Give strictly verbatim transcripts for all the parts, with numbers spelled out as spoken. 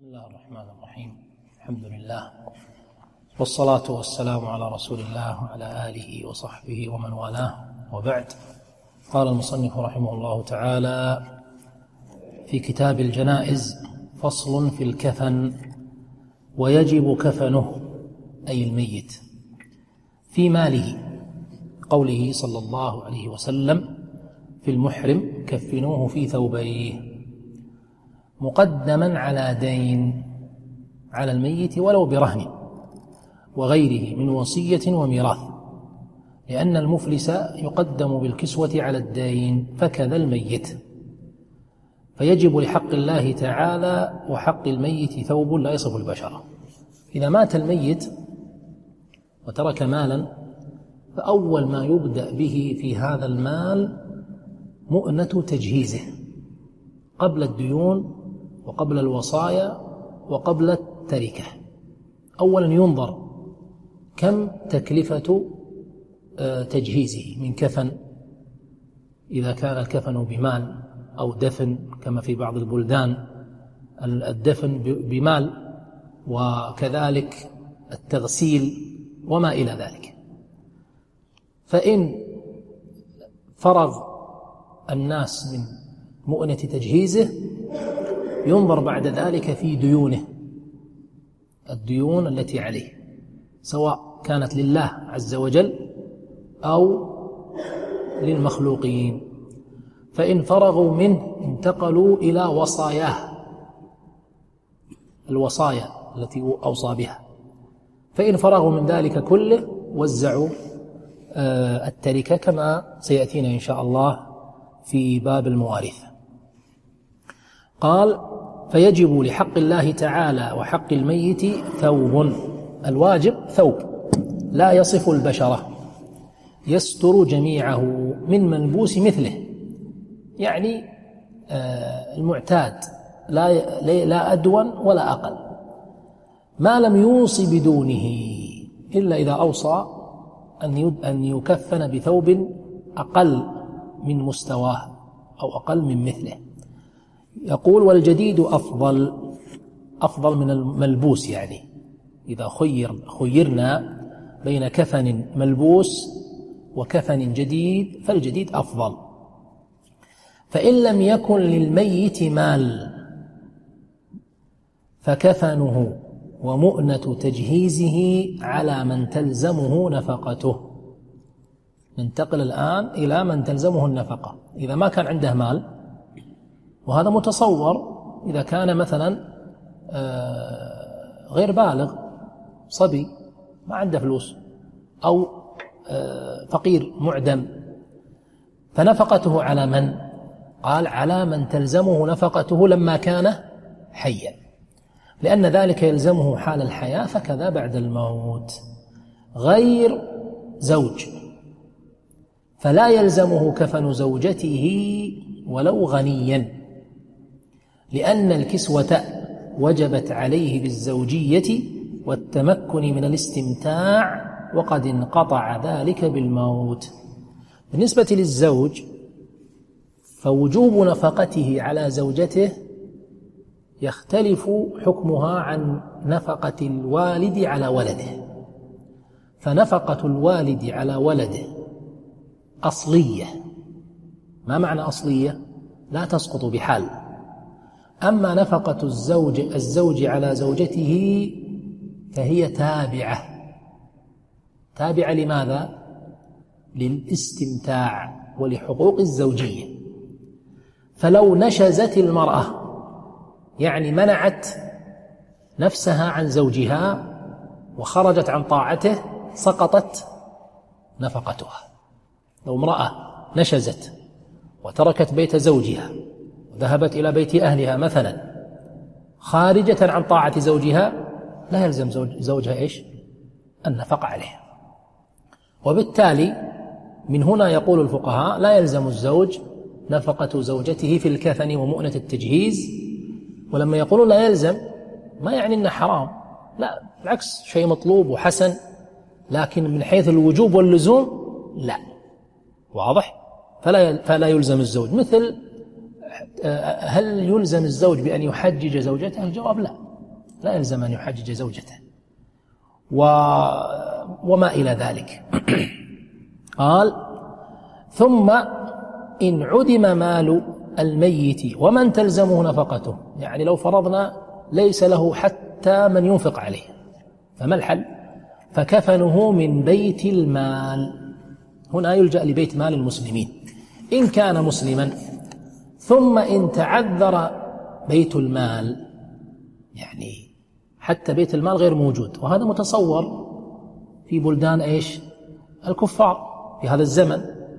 بسم الله الرحمن الرحيم. الحمد لله والصلاة والسلام على رسول الله وعلى آله وصحبه ومن والاه، وبعد. قال المصنف رحمه الله تعالى في كتاب الجنائز: فصل في الكفن. ويجب كفنه أي الميت في ماله، قوله صلى الله عليه وسلم في المحرم: كفنوه في ثوبيه، مقدما على دين على الميت ولو برهن وغيره من وصية وميراث، لأن المفلس يقدم بالكسوة على الدين، فكذا الميت. فيجب لحق الله تعالى وحق الميت ثوب لا يصف البشرة. إذا مات الميت وترك مالا، فأول ما يبدأ به في هذا المال مؤنة تجهيزه قبل الديون وقبل الوصايا وقبل التركة. أولا ينظر كم تكلفة تجهيزه من كفن، إذا كان الكفن بمال، أو دفن كما في بعض البلدان الدفن بمال، وكذلك التغسيل وما إلى ذلك. فإن فرغ الناس من مؤنة تجهيزه، ينظر بعد ذلك في ديونه، الديون التي عليه، سواء كانت لله عز وجل أو للمخلوقين. فإن فرغوا منه انتقلوا إلى وصاياه، الوصايا التي أوصى بها. فإن فرغوا من ذلك كله وزعوا التركة كما سيأتينا إن شاء الله في باب المواريث. قال: فيجب لحق الله تعالى وحق الميت ثوب. الواجب ثوب لا يصف البشرة، يستر جميعه من ملبوس مثله، يعني المعتاد، لا لا أدون ولا أقل، ما لم يوصي بدونه، إلا إذا أوصى أن يكفن بثوب أقل من مستواه أو أقل من مثله. يقول: والجديد أفضل، أفضل من الملبوس، يعني إذا خير خيرنا بين كفن ملبوس وكفن جديد فالجديد أفضل. فإن لم يكن للميت مال فكفنه ومؤنة تجهيزه على من تلزمه نفقته. ننتقل الآن إلى من تلزمه النفقة. إذا ما كان عنده مال، وهذا متصور إذا كان مثلا غير بالغ، صبي ما عنده فلوس، أو فقير معدم، فنفقته على من؟ قال: على من تلزمه نفقته لما كان حيا، لأن ذلك يلزمه حال الحياة، فكذا بعد الموت. غير زوج فلا يلزمه كفن زوجته ولو غنيا، لأن الكسوة وجبت عليه بالزوجية والتمكن من الاستمتاع، وقد انقطع ذلك بالموت. بالنسبة للزوج، فوجوب نفقته على زوجته يختلف حكمها عن نفقة الوالد على ولده. فنفقة الوالد على ولده أصلية. ما معنى أصلية؟ لا تسقط بحال. أما نفقة الزوج الزوج على زوجته فهي تابعة. تابعة لماذا؟ للاستمتاع ولحقوق الزوجية. فلو نشزت المرأة، يعني منعت نفسها عن زوجها وخرجت عن طاعته، سقطت نفقتها. لو امرأة نشزت وتركت بيت زوجها وذهبت إلى بيت أهلها مثلا، خارجة عن طاعة زوجها، لا يلزم زوج زوجها إيش؟ النفقة عليها. وبالتالي من هنا يقول الفقهاء: لا يلزم الزوج نفقة زوجته في الكفن ومؤنة التجهيز. ولما يقولون لا يلزم، ما يعني إنه حرام، لا، بالعكس، شيء مطلوب وحسن، لكن من حيث الوجوب واللزوم لا. واضح؟ فلا فلا يلزم الزوج. مثل هل يلزم الزوج بأن يحجج زوجته؟ الجواب لا، لا يلزم أن يحجج زوجته و... وما إلى ذلك. قال ثم إن عدم مال الميت ومن تلزمه نفقته، يعني لو فرضنا ليس له حتى من ينفق عليه، فما الحل؟ فكفنه من بيت المال. هنا يلجأ لبيت مال المسلمين إن كان مسلما. ثم إن تعذر بيت المال، يعني حتى بيت المال غير موجود، وهذا متصور في بلدان إيش؟ الكفار في هذا الزمن،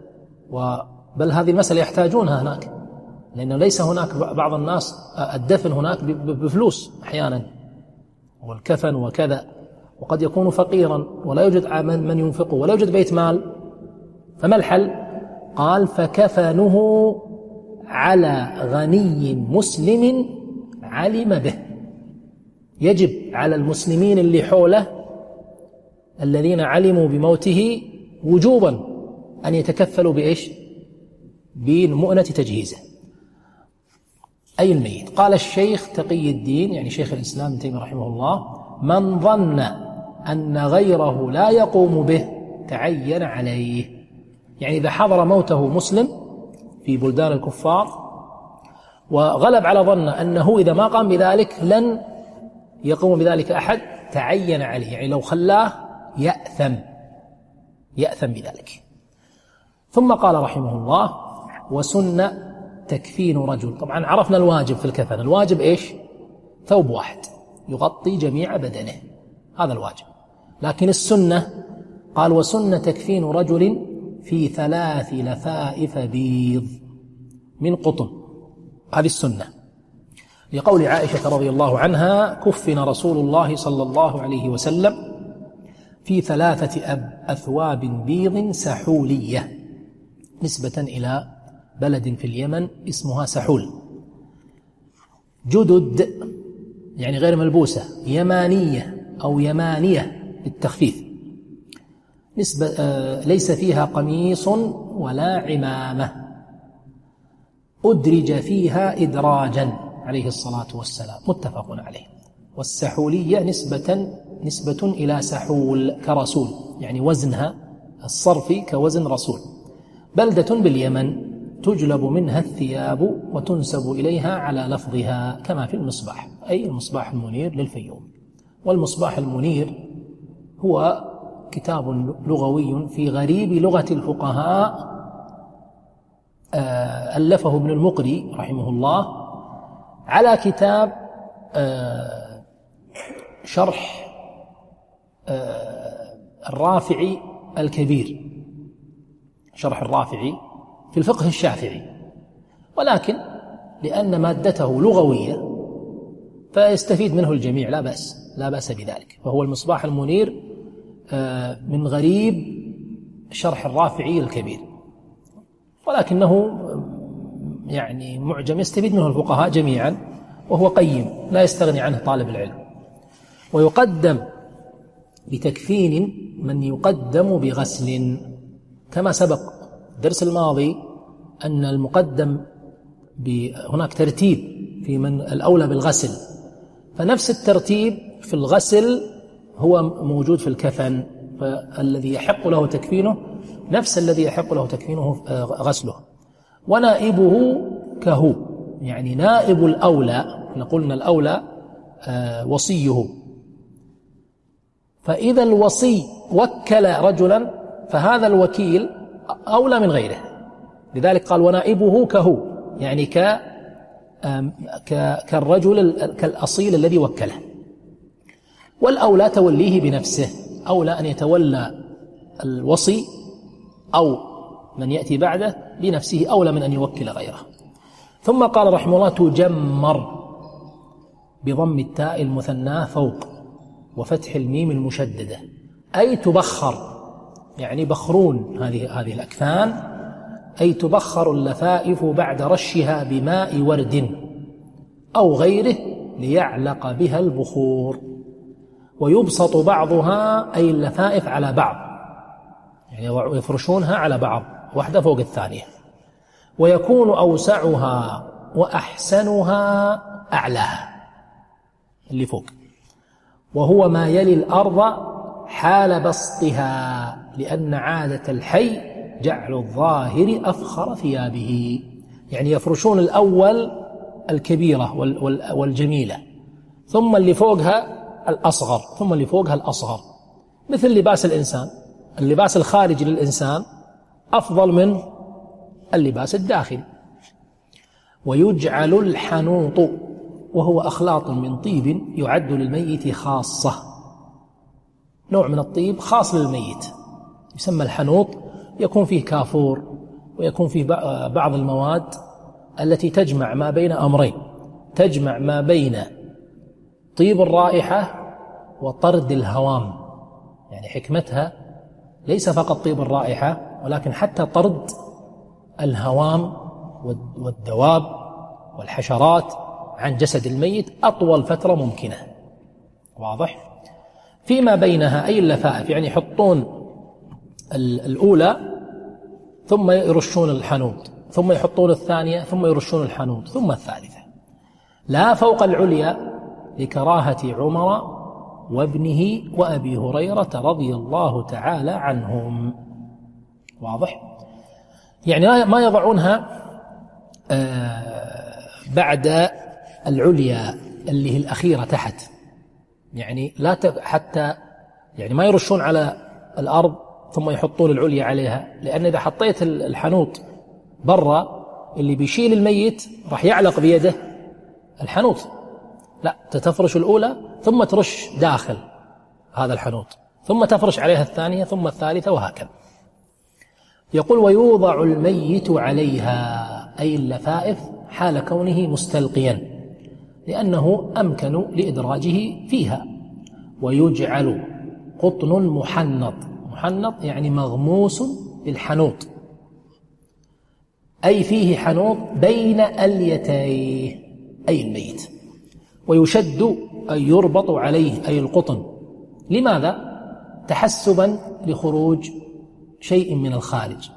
بل هذه المسألة يحتاجونها هناك، لأنه ليس هناك بعض الناس الدفن هناك بفلوس أحيانا والكفن وكذا، وقد يكون فقيرا ولا يوجد من ينفقه ولا يوجد بيت مال، فما الحل؟ قال فكفنه على غني مسلم علم به. يجب على المسلمين اللي حوله الذين علموا بموته وجوبا أن يتكفلوا بإيش؟ بمؤنة تجهيزه. أي الميت. قال الشيخ تقي الدين يعني شيخ الإسلام ابن تيمية رحمه الله: من ظن أن غيره لا يقوم به تعين عليه. يعني إذا حضر موته مسلم في بلدان الكفار وغلب على ظن أنه إذا ما قام بذلك لن يقوم بذلك أحد، تعين عليه، يعني لو خلاه يأثم يأثم بذلك. ثم قال رحمه الله: وسن تكفين رجل. طبعا عرفنا الواجب في الكفن، الواجب إيش؟ ثوب واحد يغطي جميع بدنه، هذا الواجب. لكن السنة قال: وسن تكفين رجل في ثلاث لفائف بيض من قطن، هذه السنة، لقول عائشة رضي الله عنها: كفن رسول الله صلى الله عليه وسلم في ثلاثة أثواب بيض سحولية، نسبة إلى بلد في اليمن اسمها سحول، جدد يعني غير ملبوسة، يمانية أو يمانية بالتخفيف، نسبة آه ليس فيها قميص ولا عمامة، أدرج فيها إدراجا عليه الصلاة والسلام، متفق عليه. والسحولية نسبة نسبة إلى سحول كرسول، يعني وزنها الصرفي كوزن رسول. بلدة باليمن تجلب منها الثياب وتنسب إليها على لفظها، كما في المصباح، أي المصباح المنير للفيوم. والمصباح المنير هو كتاب لغوي في غريب لغة الفقهاء، ألفه ابن المقري رحمه الله على كتاب شرح الرافعي الكبير، شرح الرافعي في الفقه الشافعي، ولكن لأن مادته لغوية فيستفيد منه الجميع، لا بأس لا بأس بذلك. فهو المصباح المنير من غريب شرح الرافعي الكبير، ولكنه يعني معجم يستفيد منه الفقهاء جميعا، وهو قيم لا يستغني عنه طالب العلم. ويقدم بتكفين من يقدم بغسل، كما سبق الدرس الماضي أن المقدم هناك ترتيب في من الأولى بالغسل، فنفس الترتيب في الغسل هو موجود في الكفن، فالذي يحق له تكفينه نفس الذي يحق له تكفينه غسله. ونائبه كهو، يعني نائب الأولى، نقولنا الأولى وصيه، فإذا الوصي وكل رجلا فهذا الوكيل أولى من غيره، لذلك قال ونائبه كهو، يعني ك كالرجل كالأصيل الذي وكله. والأولى توليه بنفسه، أولى أن يتولى الوصي أو من يأتي بعده بنفسه، أولى من أن يوكل غيره. ثم قال رحمه الله: تجمر بضم التاء المثناه فوق وفتح الميم المشددة، أي تبخر، يعني بخرون هذه هذه الأكفان، أي تبخر اللفائف بعد رشها بماء ورد أو غيره ليعلق بها البخور. ويبسط بعضها أي اللفائف على بعض، يعني يفرشونها على بعض واحدة فوق الثانية. ويكون أوسعها وأحسنها أعلاها، اللي فوق وهو ما يلي الأرض حال بسطها، لأن عادة الحي جعل الظاهر أفخر ثيابه. يعني يفرشون الأول الكبيرة والجميلة، ثم اللي فوقها الأصغر، ثم اللي فوقها الأصغر، مثل لباس الإنسان. اللباس الخارجي للإنسان أفضل من اللباس الداخلي. ويجعل الحنوط وهو أخلاط من طيب يعد للميت خاصة، نوع من الطيب خاص للميت يسمى الحنوط، يكون فيه كافور ويكون فيه بعض المواد التي تجمع ما بين أمرين، تجمع ما بين طيب الرائحة وطرد الهوام. يعني حكمتها ليس فقط طيب الرائحة، ولكن حتى طرد الهوام والدواب والحشرات عن جسد الميت أطول فترة ممكنة. واضح؟ فيما بينها أي اللفائف، يعني يحطون الأولى ثم يرشون الحنوط، ثم يحطون الثانية ثم يرشون الحنوط، ثم الثالثة، لا فوق العليا، لكراهة عمر وابنه وأبي هريرة رضي الله تعالى عنهم. واضح؟ يعني ما يضعونها بعد العليا اللي هي الأخيرة تحت، يعني لا حتى يعني ما يرشون على الأرض ثم يحطون العليا عليها، لأن إذا حطيت الحنوط برا اللي بيشيل الميت راح يعلق بيده الحنوط، لا، تتفرش الأولى ثم ترش داخل هذا الحنوط، ثم تفرش عليها الثانية ثم الثالثة، وهكذا. يقول ويوضع الميت عليها أي اللفائف حال كونه مستلقيا، لأنه أمكن لإدراجه فيها. ويجعل قطن محنط، محنط يعني مغموس بالحنوط، أي فيه حنوط بين أليتيه أي الميت، ويشد أي يربط عليه أي القطن. لماذا؟ تحسبا لخروج شيء من الخارج.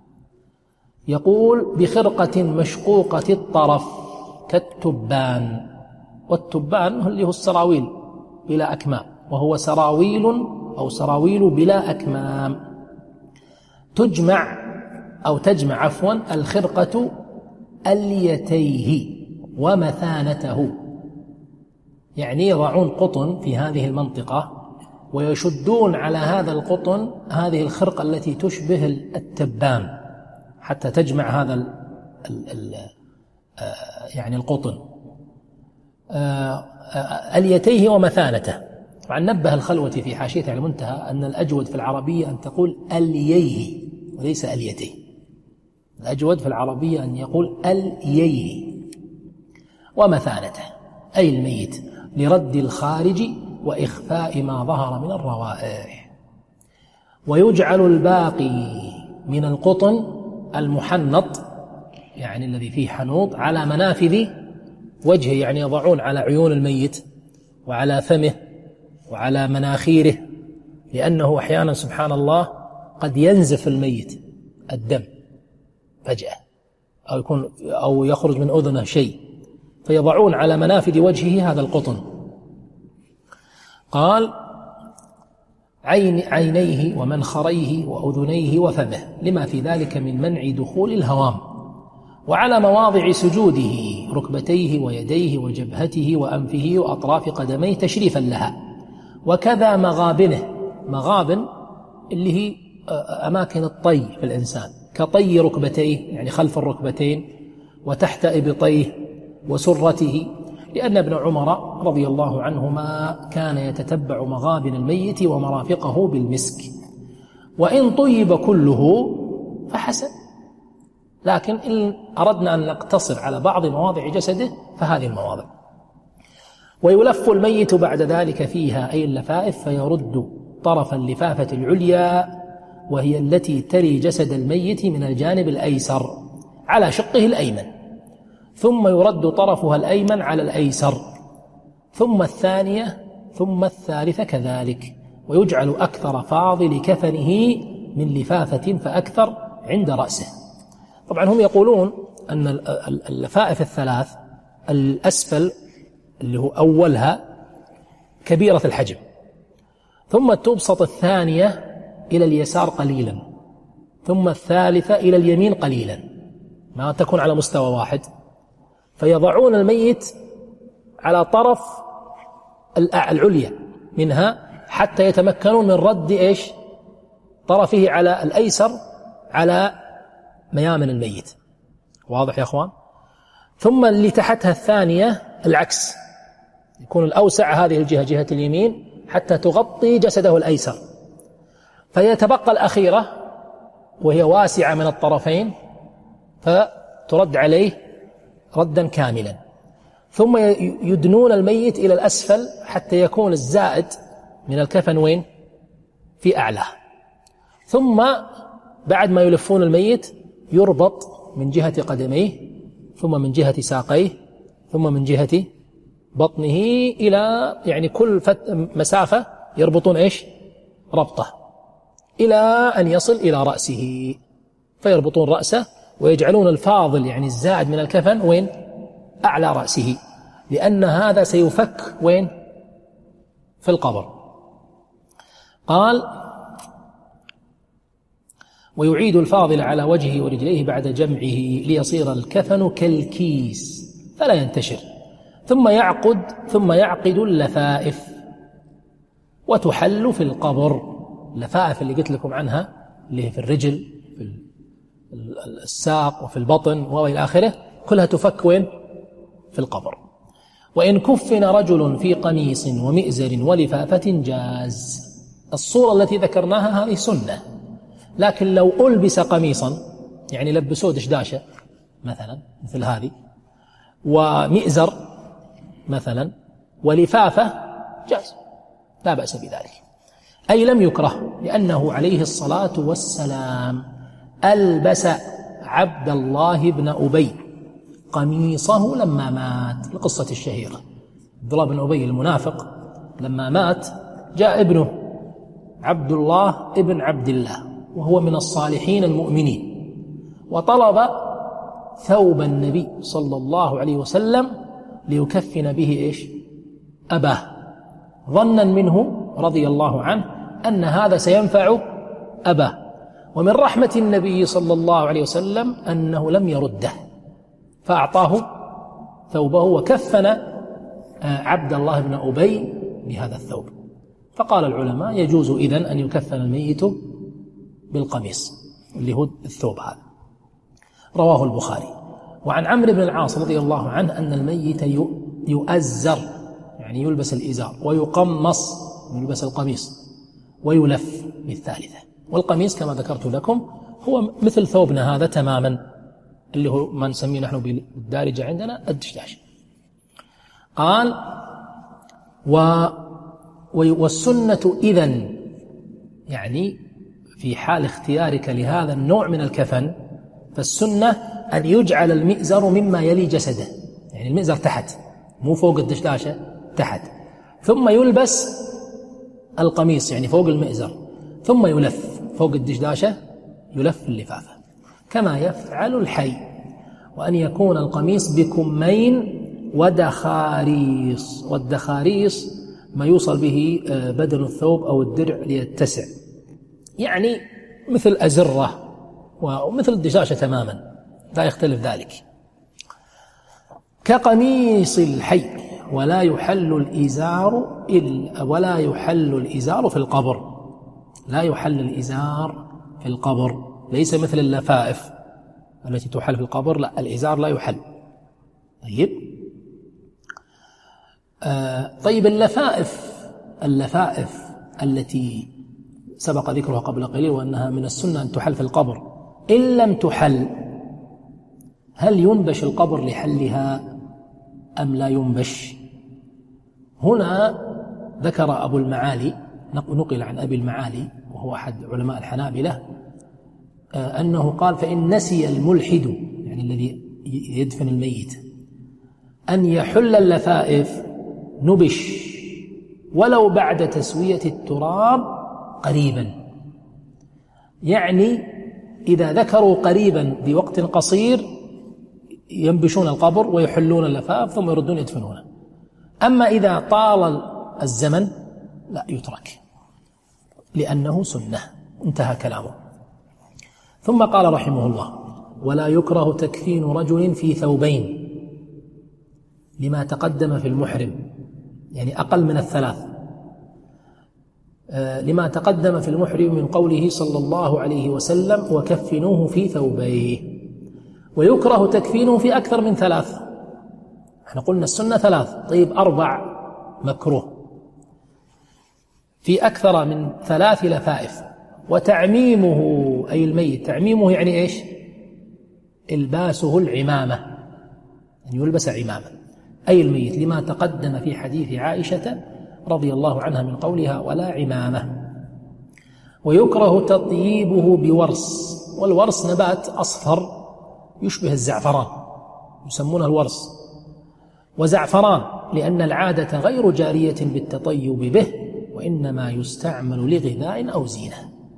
يقول بخرقة مشقوقة الطرف كالتبان، والتبان اللي هو السراويل بلا أكمام، وهو سراويل أو سراويل بلا أكمام. تجمع أو تجمع عفوا الخرقة أليتيه ومثانته، يعني يضعون قطن في هذه المنطقة ويشدون على هذا القطن هذه الخرقة التي تشبه التبان حتى تجمع هذا ال ال ال يعني القطن أليتيه ومثانته. طبعا نبه الخلوتي في حاشيته على المنتهى أن الأجود في العربية أن تقول ألييه وليس أليتيه، الأجود في العربية أن يقول ألييه ومثانته أي الميت، لرد الخارج وإخفاء ما ظهر من الروائح. ويجعل الباقي من القطن المحنط يعني الذي فيه حنوط على منافذ وجهه، يعني يضعون على عيون الميت وعلى فمه وعلى مناخيره، لأنه أحيانا سبحان الله قد ينزف الميت الدم فجأة أو يكون أو يخرج من أذنه شيء، فيضعون على منافذ وجهه هذا القطن. قال عين عينيه ومنخريه وأذنيه وفمه، لما في ذلك من منع دخول الهوام. وعلى مواضع سجوده ركبتيه ويديه وجبهته وأنفه وأطراف قدميه تشريفا لها، وكذا مغابنه، مغابن اللي هي أماكن الطي في الإنسان، كطي ركبتيه يعني خلف الركبتين وتحت إبطيه وسرته، لأن ابن عمر رضي الله عنهما كان يتتبع مغابن الميت ومرافقه بالمسك. وإن طيب كله فحسن، لكن إن أردنا أن نقتصر على بعض مواضع جسده فهذه المواضع. ويلف الميت بعد ذلك فيها أي اللفائف، فيرد طرف اللفافة العليا وهي التي تلي جسد الميت من الجانب الأيسر على شقه الأيمن، ثم يرد طرفها الأيمن على الأيسر، ثم الثانية ثم الثالثة كذلك. ويجعل أكثر فاضل كفنه من لفافة فأكثر عند رأسه. طبعا هم يقولون أن اللفائف الثلاث الأسفل اللي هو أولها كبيرة الحجم، ثم تبسط الثانية إلى اليسار قليلا، ثم الثالثة إلى اليمين قليلا، ما تكون على مستوى واحد، فيضعون الميت على طرف العليا منها حتى يتمكنون من رد إيش طرفه على الأيسر على ميامن الميت. واضح يا أخوان؟ ثم اللي تحتها الثانية العكس، يكون الأوسع هذه الجهة جهة اليمين حتى تغطي جسده الأيسر، فيتبقى الأخيرة وهي واسعة من الطرفين فترد عليه ردا كاملا. ثم يدنون الميت إلى الأسفل حتى يكون الزائد من الكفن وين؟ في أعلاه. ثم بعد ما يلفون الميت يربط من جهة قدميه، ثم من جهة ساقيه، ثم من جهة بطنه، إلى يعني كل مسافة يربطون إيش؟ ربطة، إلى أن يصل إلى رأسه، فيربطون رأسه ويجعلون الفاضل يعني الزائد من الكفن وين؟ أعلى رأسه، لأن هذا سيفك وين؟ في القبر. قال: ويعيد الفاضل على وجهه ورجليه بعد جمعه ليصير الكفن كالكيس فلا ينتشر، ثم يعقد ثم يعقد اللفائف وتحل في القبر. اللفائف اللي قلت لكم عنها اللي هي في الرجل، في الساق، وفي البطن وإلى آخره، كلها تفك وين؟ في القبر. وإن كفن رجل في قميص ومئزر ولفافة جاز. الصورة التي ذكرناها هذه سنة، لكن لو ألبس قميصا يعني لبسوه دشداشة مثلا مثل هذه، ومئزر مثلا، ولفافة، جاز، لا بأس بذلك، أي لم يكره، لأنه عليه الصلاة والسلام ألبس عبد الله بن أبي قميصه لما مات، القصة الشهيرة. عبد الله بن أبي المنافق لما مات جاء ابنه عبد الله ابن عبد الله وهو من الصالحين المؤمنين، وطلب ثوب النبي صلى الله عليه وسلم ليكفن به إيش؟ أباه، ظنا منه رضي الله عنه أن هذا سينفع أباه، ومن رحمة النبي صلى الله عليه وسلم أنه لم يرده، فأعطاه ثوبه وكفن عبد الله بن أبي بهذا الثوب. فقال العلماء يجوز إذن أن يكفن الميت بالقميص اللي هو الثوب هذا. رواه البخاري. وعن عمرو بن العاص رضي الله عنه أن الميت يؤزر يعني يلبس الإزار، ويقمص يلبس القميص، ويلف بالثالثة. والقميص كما ذكرت لكم هو مثل ثوبنا هذا تماما، اللي هو ما نسميه نحن بالدارجة عندنا الدشداش. قال: و والسنة إذن يعني في حال اختيارك لهذا النوع من الكفن، فالسنة أن يجعل المئزر مما يلي جسده، يعني المئزر تحت مو فوق الدشداشة، تحت، ثم يلبس القميص يعني فوق المئزر، ثم يلف فوق الدشداشة، يلف اللفافة كما يفعل الحي. وأن يكون القميص بكمين ودخاريص، والدخاريص ما يوصل به بدن الثوب أو الدرع ليتسع، يعني مثل أزرة ومثل الدشاشة تماما، لا يختلف ذلك. كقميص الحي. ولا يحل الإزار إلا ولا يحل الإزار في القبر، لا يحل الإزار في القبر، ليس مثل اللفائف التي تحل في القبر، لا، الإزار لا يحل. طيب آه طيب اللفائف اللفائف التي سبق ذكرها قبل قليل وأنها من السنة أن تحل في القبر، إن لم تحل هل ينبش القبر لحلها أم لا ينبش؟ هنا ذكر أبو المعالي، نقل عن أبي المعالي وهو أحد علماء الحنابلة، أنه قال: فإن نسي الملحد يعني الذي يدفن الميت أن يحل اللفائف نبش ولو بعد تسوية التراب قريبا، يعني إذا ذكروا قريبا بوقت قصير ينبشون القبر ويحلون اللفاف ثم يردون يدفنونه. أما إذا طال الزمن لا يترك لأنه سنة. انتهى كلامه. ثم قال رحمه الله: ولا يكره تكفين رجل في ثوبين لما تقدم في المحرم، يعني أقل من الثلاث، لما تقدم في المحرم من قوله صلى الله عليه وسلم: وكفنوه في ثوبيه. ويكره تكفينه في أكثر من ثلاث. احنا قلنا السنة ثلاث، طيب أربع مكروه، في أكثر من ثلاث لفائف. وتعميمه أي الميت، تعميمه يعني إيش؟ إلباسه العمامة، أن يلبس عمامة أي الميت، لما تقدم في حديث عائشة رضي الله عنها من قولها: ولا عمامة. ويكره تطييبه بورس، والورس نبات أصفر يشبه الزعفران يسمونه الورس، وزعفران لأن العادة غير جارية بالتطيب به، وإنما يستعمل لغذاء أو زينة.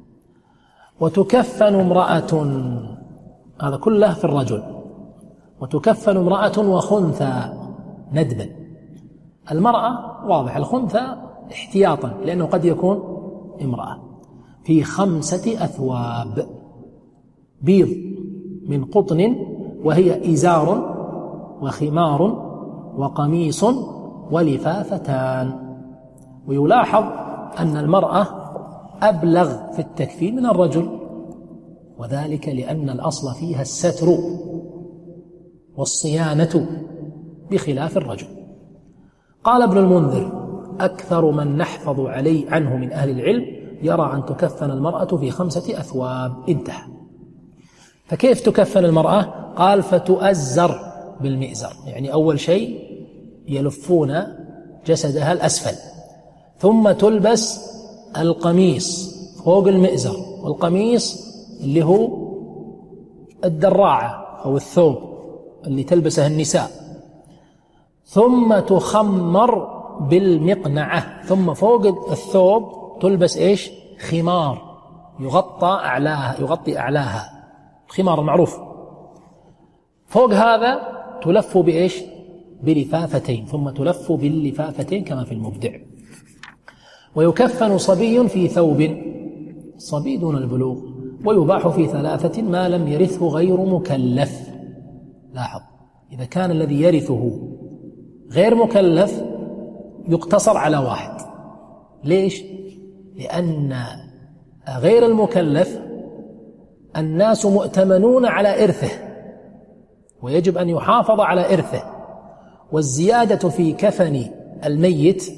وتكفن امرأة، هذا كله في الرجل. وتكفن امرأة وخنثى ندبا. المرأة واضح، الخنثى احتياطا لأنه قد يكون امرأة. في خمسة أثواب بيض من قطن، وهي إزار وخمار وقميص ولفافتان. ويلاحظ أن المرأة أبلغ في التكفين من الرجل، وذلك لأن الأصل فيها الستر والصيانة بخلاف الرجل. قال ابن المنذر: أكثر من نحفظ عليه عنه من أهل العلم يرى أن تكفن المرأة في خمسة أثواب. انتهى. فكيف تكفن المرأة؟ قال: فتؤزر بالمئزر، يعني أول شيء يلفون جسدها الأسفل، ثم تلبس القميص فوق المئزر، والقميص اللي هو الدراعة أو الثوب اللي تلبسه النساء، ثم تخمر بالمقنعة، ثم فوق الثوب تلبس إيش؟ خمار يغطى أعلاها، يغطي أعلاها، الخمار المعروف. فوق هذا تلف بإيش؟ بلفافتين، ثم تلف باللفافتين كما في المبدع. ويكفن صبي في ثوب، صبي دون البلوغ، ويباح في ثلاثة ما لم يرثه غير مكلف. لاحظ، إذا كان الذي يرثه غير مكلف يقتصر على واحد. ليش؟ لأن غير المكلف الناس مؤتمنون على إرثه، ويجب أن يحافظ على إرثه، والزيادة في كفن الميت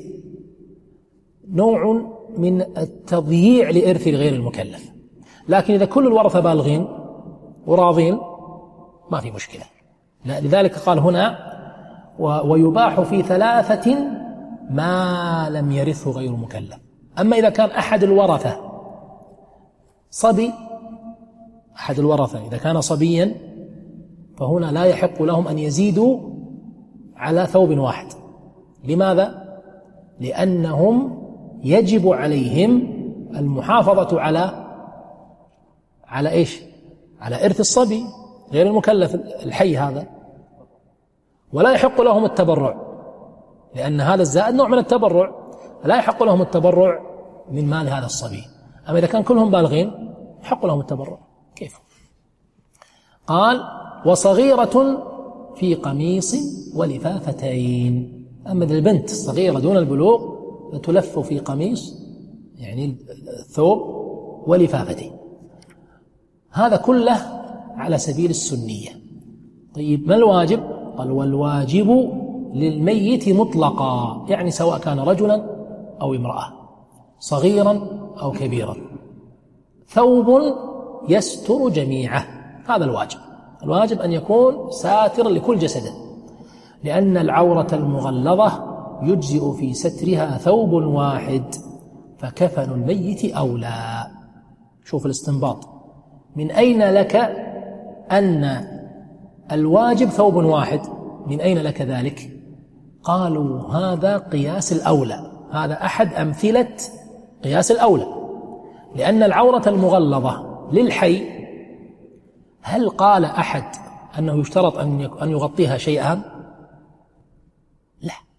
نوع من التضييع لإرث غير المكلف. لكن إذا كل الورثة بالغين وراضين ما في مشكلة. لذلك قال هنا: ويباح في ثلاثة ما لم يرثه غير مكلف. أما إذا كان أحد الورثة صبي، أحد الورثة إذا كان صبيا، فهنا لا يحق لهم أن يزيدوا على ثوب واحد. لماذا؟ لأنهم يجب عليهم المحافظة على على إيش؟ على إرث الصبي غير المكلف الحي هذا، ولا يحق لهم التبرع، لأن هذا الزائد نوع من التبرع، لا يحق لهم التبرع من مال هذا الصبي. أما إذا كان كلهم بالغين يحق لهم التبرع. كيف؟ قال: وصغيرة في قميص ولفافتين. أما البنت الصغيرة دون البلوغ تلف في قميص، يعني الثوب، ولفافتين. هذا كله على سبيل السنية. طيب ما الواجب؟ قال: والواجب للميت مطلقا، يعني سواء كان رجلا أو امرأة، صغيرا أو كبيرا، ثوب يستر جميعه. هذا الواجب. الواجب أن يكون ساترا لكل جسده، لأن العورة المغلظة يجزئ في سترها ثوب واحد، فكفن الميت أولى. شوف الاستنباط، من أين لك أن الواجب ثوب واحد؟ من أين لك ذلك؟ قالوا: هذا قياس الأولى، هذا أحد أمثلة قياس الأولى، لأن العورة المغلظة للحي، هل قال أحد أنه يشترط أن يغطيها شيئا؟ لا،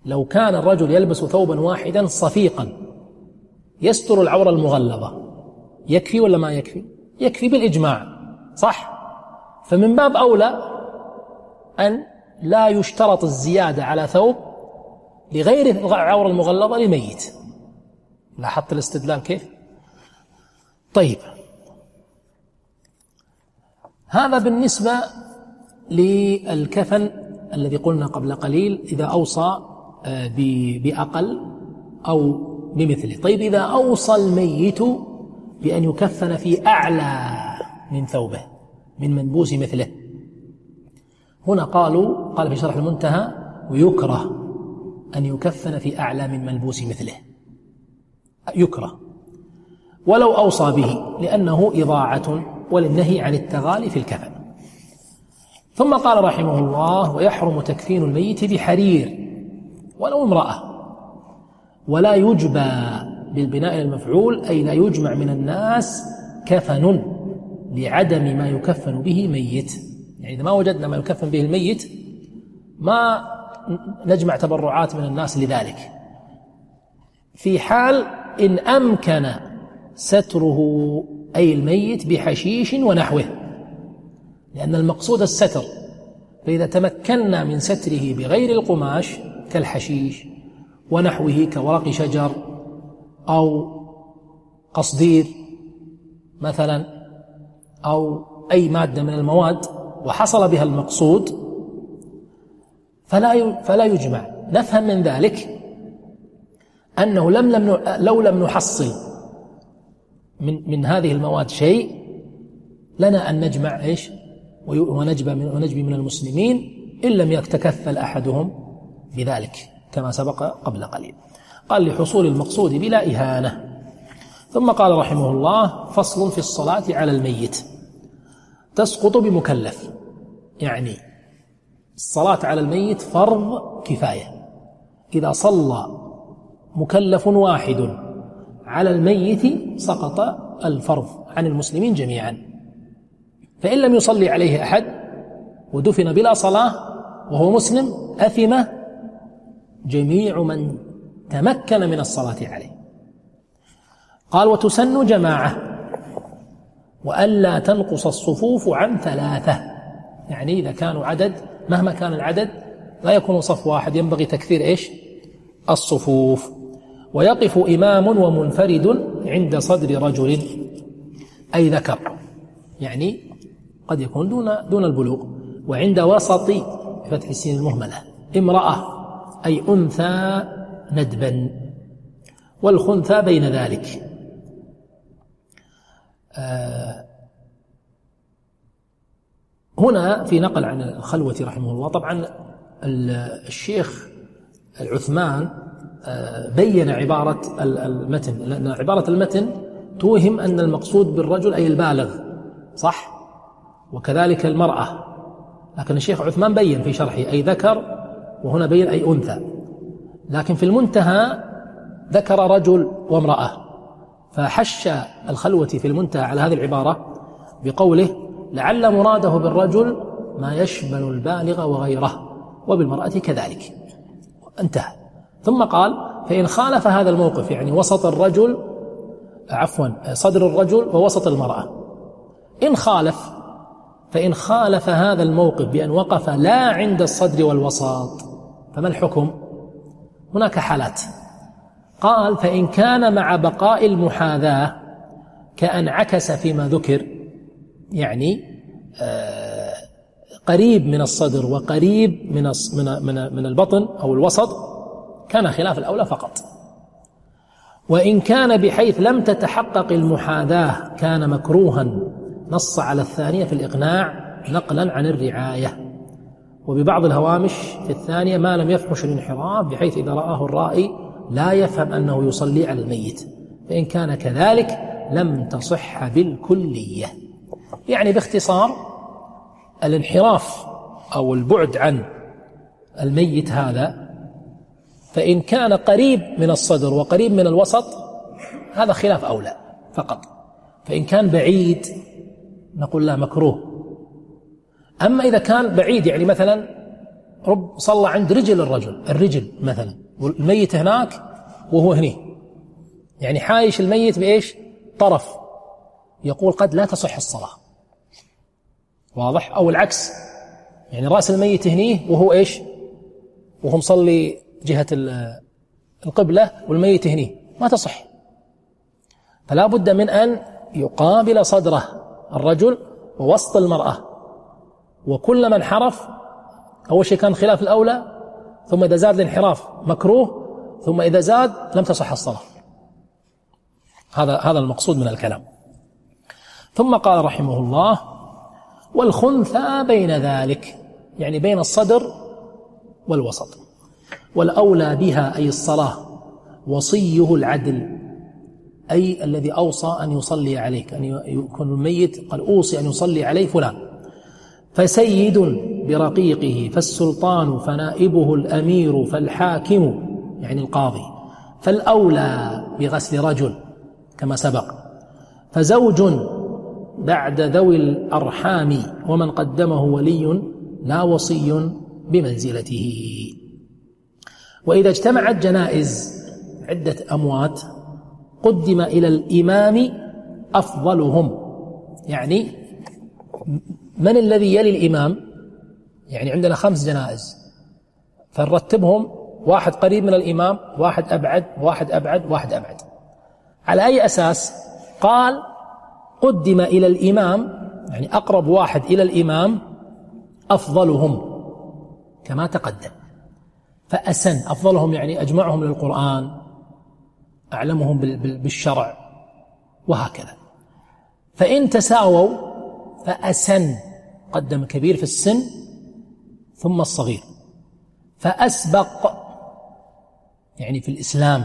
لو كان الرجل يلبس ثوبا واحدا صفيقا يستر العورة المغلظة يكفي ولا ما يكفي؟ يكفي بالإجماع، صح؟ فمن باب أولى أن لا يشترط الزيادة على ثوب لغير العورة المغلظة لميت. لاحظت الاستدلال كيف؟ طيب، هذا بالنسبة للكفن الذي قلنا قبل قليل إذا أوصى بأقل أو بمثله. طيب، إذا أوصى الميت بأن يكفن في أعلى من ثوبه من منبوس مثله، هنا قالوا قال في شرح المنتهى: ويكره أن يكفن في أعلى من ملبوس مثله، يكره ولو أوصى به، لأنه إضاعة وللنهي عن التغالي في الكفن. ثم قال رحمه الله: ويحرم تكفين الميت بحرير ولو امرأة، ولا يجبى بالبناء المفعول، أي لا يجمع من الناس كفن لعدم ما يكفن به ميت. يعني إذا ما وجدنا ما يكفن به الميت ما نجمع تبرعات من الناس لذلك، في حال إن أمكن ستره أي الميت بحشيش ونحوه، لأن المقصود الستر، فإذا تمكنا من ستره بغير القماش كالحشيش ونحوه كورق شجر أو قصدير مثلا أو أي مادة من المواد وحصل بها المقصود فلا فلا يجمع. نفهم من ذلك أنه لم لم لو لم نحصل من من هذه المواد شيء لنا أن نجمع إيش ونجبى من ونجبي من المسلمين إن لم يتكفل أحدهم بذلك كما سبق قبل قليل. قال: لحصول المقصود بلا إهانة. ثم قال رحمه الله: فصل في الصلاة على الميت تسقط بمكلف. يعني الصلاة على الميت فرض كفاية، إذا صلى مكلف واحد على الميت سقط الفرض عن المسلمين جميعا. فإن لم يصلي عليه أحد ودفن بلا صلاة وهو مسلم أثم جميع من تمكن من الصلاة عليه. قال: وتسن جماعة وألا تنقص الصفوف عن ثلاثة. يعني إذا كانوا عدد مهما كان العدد لا يكون صف واحد، ينبغي تكثير إيش الصفوف. ويقف إمام ومنفرد عند صدر رجل أي ذكر، يعني قد يكون دون دون البلوغ، وعند وسط بفتح السين المهملة امرأة أي أنثى ندبا، والخنثى بين ذلك. آه هنا في نقل عن الخلوة رحمه الله. طبعا الشيخ العثمان آه بين عبارة المتن، لأن عبارة المتن توهم أن المقصود بالرجل أي البالغ، صح؟ وكذلك المرأة، لكن الشيخ عثمان بين في شرحه أي ذكر، وهنا بين أي أنثى. لكن في المنتهى ذكر رجل وامرأة، فحش الخلوة في المنتهى على هذه العبارة بقوله: لعل مراده بالرجل ما يشمل البالغ وغيره، وبالمرأة كذلك. انتهى. ثم قال: فإن خالف هذا الموقف، يعني وسط الرجل عفوا صدر الرجل ووسط المرأة، إن خالف فإن خالف هذا الموقف بأن وقف لا عند الصدر والوسط، فما الحكم؟ هناك حالات. قال: فإن كان مع بقاء المحاذاة كأن عكس فيما ذكر، يعني آه قريب من الصدر وقريب من من من البطن أو الوسط، كان خلاف الأولى فقط. وإن كان بحيث لم تتحقق المحاذاة كان مكروها، نص على الثانية في الإقناع نقلا عن الرعاية. وببعض الهوامش في الثانية ما لم يفحش الانحراف، بحيث إذا رآه الرائي لا يفهم أنه يصلي على الميت، فإن كان كذلك لم تصح بالكلية. يعني باختصار الانحراف أو البعد عن الميت هذا، فإن كان قريب من الصدر وقريب من الوسط هذا خلاف أولى فقط. فإن كان بعيد نقول لا مكروه. أما إذا كان بعيد، يعني مثلا رب صلى عند رجل الرجل الرجل مثلا، والميت هناك وهو هني، يعني حايش الميت بإيش؟ طرف، يقول قد لا تصح الصلاة. واضح؟ أو العكس، يعني رأس الميت هنيه وهو إيش؟ وهو مصلي جهة القبلة والميت هنيه، ما تصح. فلا بد من أن يقابل صدره الرجل ووسط المرأة، وكل من انحرف أول شيء كان خلاف الأولى، ثم إذا زاد الانحراف مكروه، ثم إذا زاد لم تصح الصلاة. هذا هذا المقصود من الكلام. ثم قال رحمه الله: والخنثى بين ذلك، يعني بين الصدر والوسط. والأولى بها أي الصلاة وصيه العدل، أي الذي أوصى أن يصلي عليك، أن يكون الميت قد أوصي أن يصلي عليه فلان. فسيد برقيقه، فالسلطان، فنائبه الأمير، فالحاكم يعني القاضي، فالأولى بغسل رجل كما سبق، فزوج بعد ذوي الأرحام، ومن قدمه ولي لا وصي بمنزلته. وإذا اجتمعت جنائز عدة أموات قدم إلى الإمام أفضلهم، يعني من الذي يلي الإمام؟ يعني عندنا خمس جنائز فنرتبهم، واحد قريب من الإمام، واحد أبعد، واحد أبعد، واحد أبعد. على أي أساس؟ قال قدم إلى الإمام، يعني أقرب واحد إلى الإمام أفضلهم كما تقدم. فأسن، أفضلهم يعني أجمعهم للقرآن، أعلمهم بالشرع، وهكذا. فإن تساووا فأسن، قدم الكبير في السن ثم الصغير. فأسبق يعني في الإسلام.